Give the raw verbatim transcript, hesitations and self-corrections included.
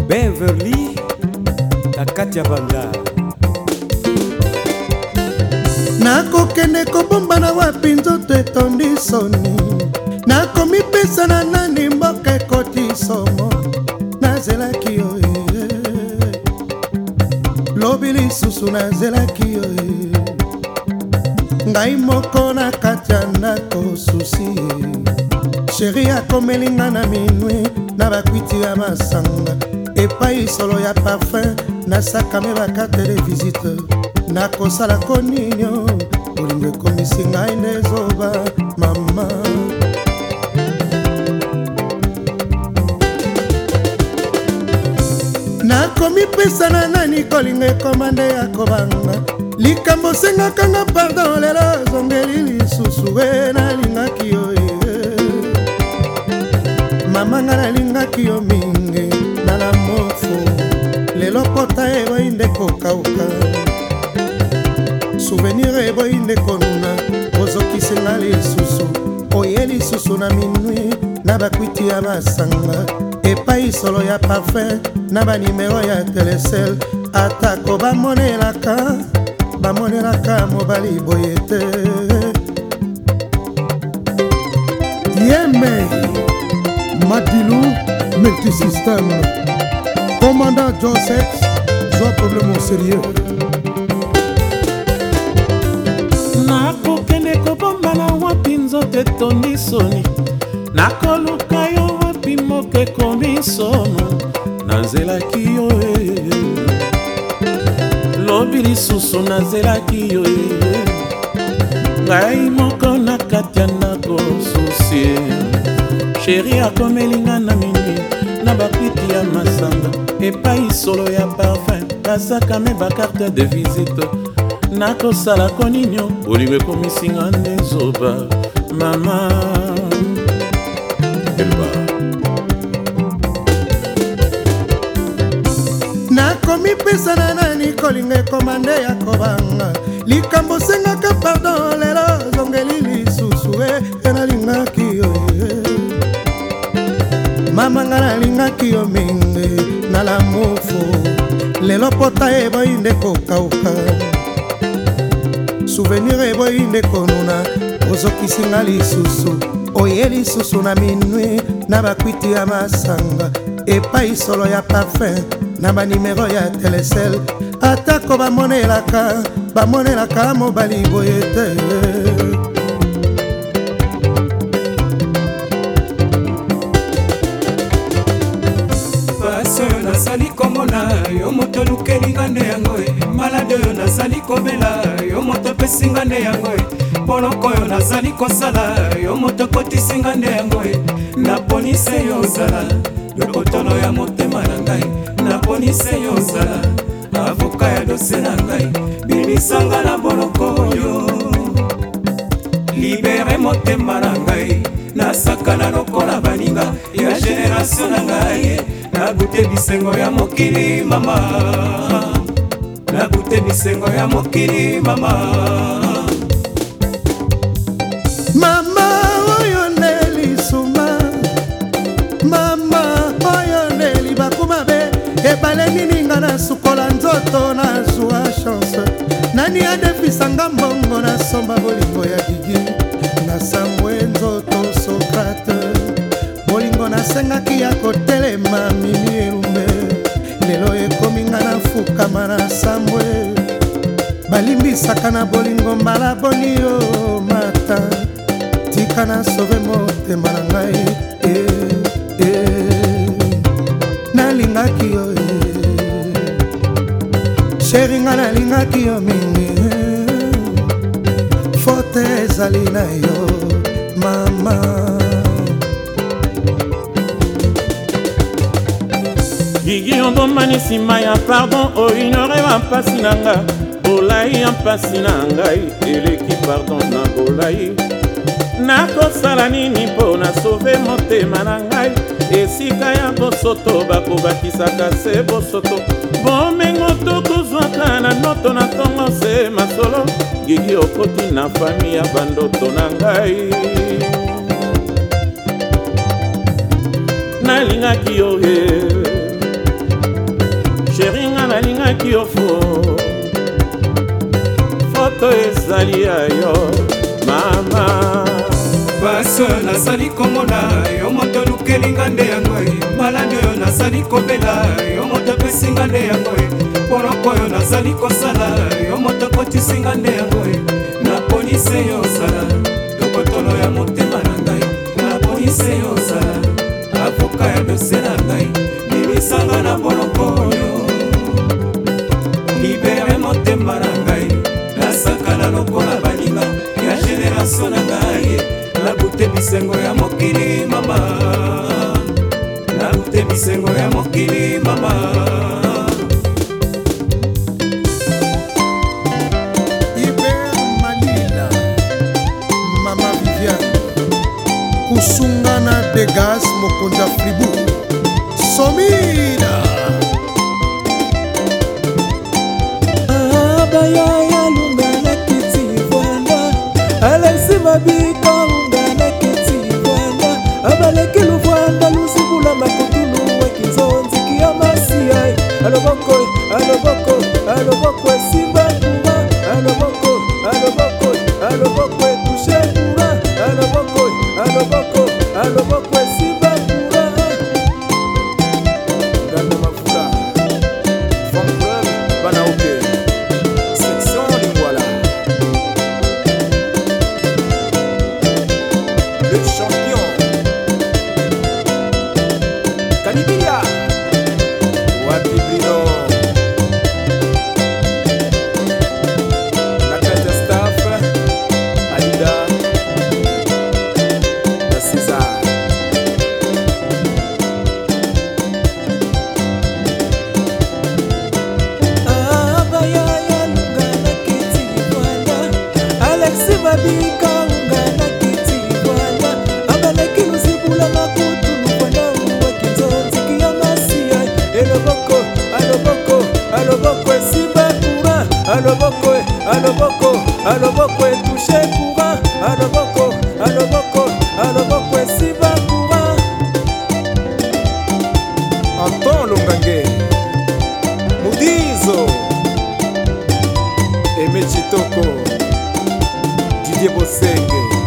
Beverly na Katia Banda. Nakokende kobombana wapi nzoto etondi soni, nakomipesa na nani mboka ekoti somo, nazelaki yo lobi lisusu nazelaki yo ngai moko na kati ya ndako susi. Sheri akomelinga na minwi na bakwiti ya masanga, epai solo ya parfum nasakame bakarte de visite. Nakosala koninyo bolingo ekomisi ngai ndezoba mama. Nakomipesa na nani kolingo ekomande ya kobanga, likambo sengakanga pardon lelo zongeli lisusu we nalingaki yo mama nga nalingaki yo mingi nala mofo lelo pota eboyi nde kokauka souvenir eboyi nde konuna ozokisenga lisusu oye lisusu na minui na bakwiti ya masanga epai solo ya parfum na banimero ya telesel atako bamonelaka bamonelaka mobali boye te. Yeme Madilu Multisystème, commandant Joseph, soit problème au sérieux. Nakokende kobombana wapi nzoto etondi soni, nakoluka yo wapi moke komi sono, nazelaki yo lobi lisusu nazelaki yo ngai moko na kati ya ndako susi. Sheri akomelinga na mingi na bakwiti ya masanga, epai solo ya parfum nasakame bakarte de visite. Nakosala koninyo bolingo ekomisinga ndezoba mama. Elba nakomipesa na nani kolingo ekomande ya kobanga, likambo sengaka pardon lelo zongeli lisusu e nalingaki yo mama nga nalingaki yo mingi nala mofo lelo pota eboyi nde kokauka souvenir eboyi nde konuna ozokisinga lisusu oye lisusu na minui na bakwiti ya masanga epai solo ya parfum na banimero ya telesel atako bamonelaka bamonelaka mobali boye te. Pasi oyo nasali komona yo moto lukelinga nde yango e, malade oyo nazali kobela yo moto pesinga nde yango e, boloko oyo nazali kosala yo moto kotisinga nde yango e, naponise yo ozala lokotolo ya motema na ngai, naponise yo ozala avoka ya dose na ngai, bimisanga na boloko oyo libere motema na ngai, nasakana lokola baninga ya generation na ngai, nagute bisengo ya mokili mama, nagute bisengo ya mokili mama. Mama oyo nelisuma, mama oyo nelibakuma be, ebale nini nga na sukola nzoto na zwa chance, nani adefisanga mbongo na somba bolingo ya gigi, na sambwe nzoto Sokrate, bolingo nasengaki ya kotelema mimi elume, lelo ekominga na fukama na sambwe, balimbisaka na bolingo mbala boni yo mata, tika na sove motema na ngai eh, eh, nalingaki yo eh, sheri nga nalingaki yo mingi eh, fote ezali na yo mama. Gigi ondomani nsima ya pardon oinore bampasi na nga, bolai ya mpasi na ngai eleki pardon na bolai. Nakosala nini mpo na sauve motema na ngai, esika ya bosoto bakobakisaka se bosoto, bomengo tokozwaka na noto na ntongo se masolo. Gigi okoti na fami ya bandoto na ngai, nalingaki yo he balingaki ofo foto ezali ya yo mama basi oyo nazali komona yo moto lukelinga nde yango maladi oyo nazali kobela yo moto pesinga nde yango poloko oyo nazali kosala yo moto kotisinga nde yango naponise yo osala tokotolo ya motema na ngai naponise yo osala avoka ya dose na ngai bimisanga na poloko oyo libere motema na ngai nasakana lokola baninga ya generatio na ngai nabute bisengo ya mokili mama nabute bisengo ya mokili mama Iber Malila Mama Viviane Kusungana Degas Mokonza Fribourg Somida Abayaya lungana kiti vwanda Alexi Mabika ungana kiti vwanda Abaleki luvwanda luzibula makutulu Wekinzonzi kia masiyai Aloboko, aloboko, aloboko simba kuma Aloboko, aloboko, aloboko kushe kuma Aloboko, aloboko, aloboko simba kuma Ganda mafula Femme club, bana oke Section Lingwala Le champion Kanibia Wapi Brino La carte staff Alida La César Abayaya lungana kiti vwanda Alexi Mabika ungana kiti vwanda Abaleki luzibula makutu luvwanda Wekinzonzi kia masiyai Eloboko, aloboko, aloboko esimba courant Aloboko, aloboko, aloboko etouche courant Aloboko, aloboko, aloboko esimba courant Anton Longange Mudizo Aimé Chitoko Didier Bosenge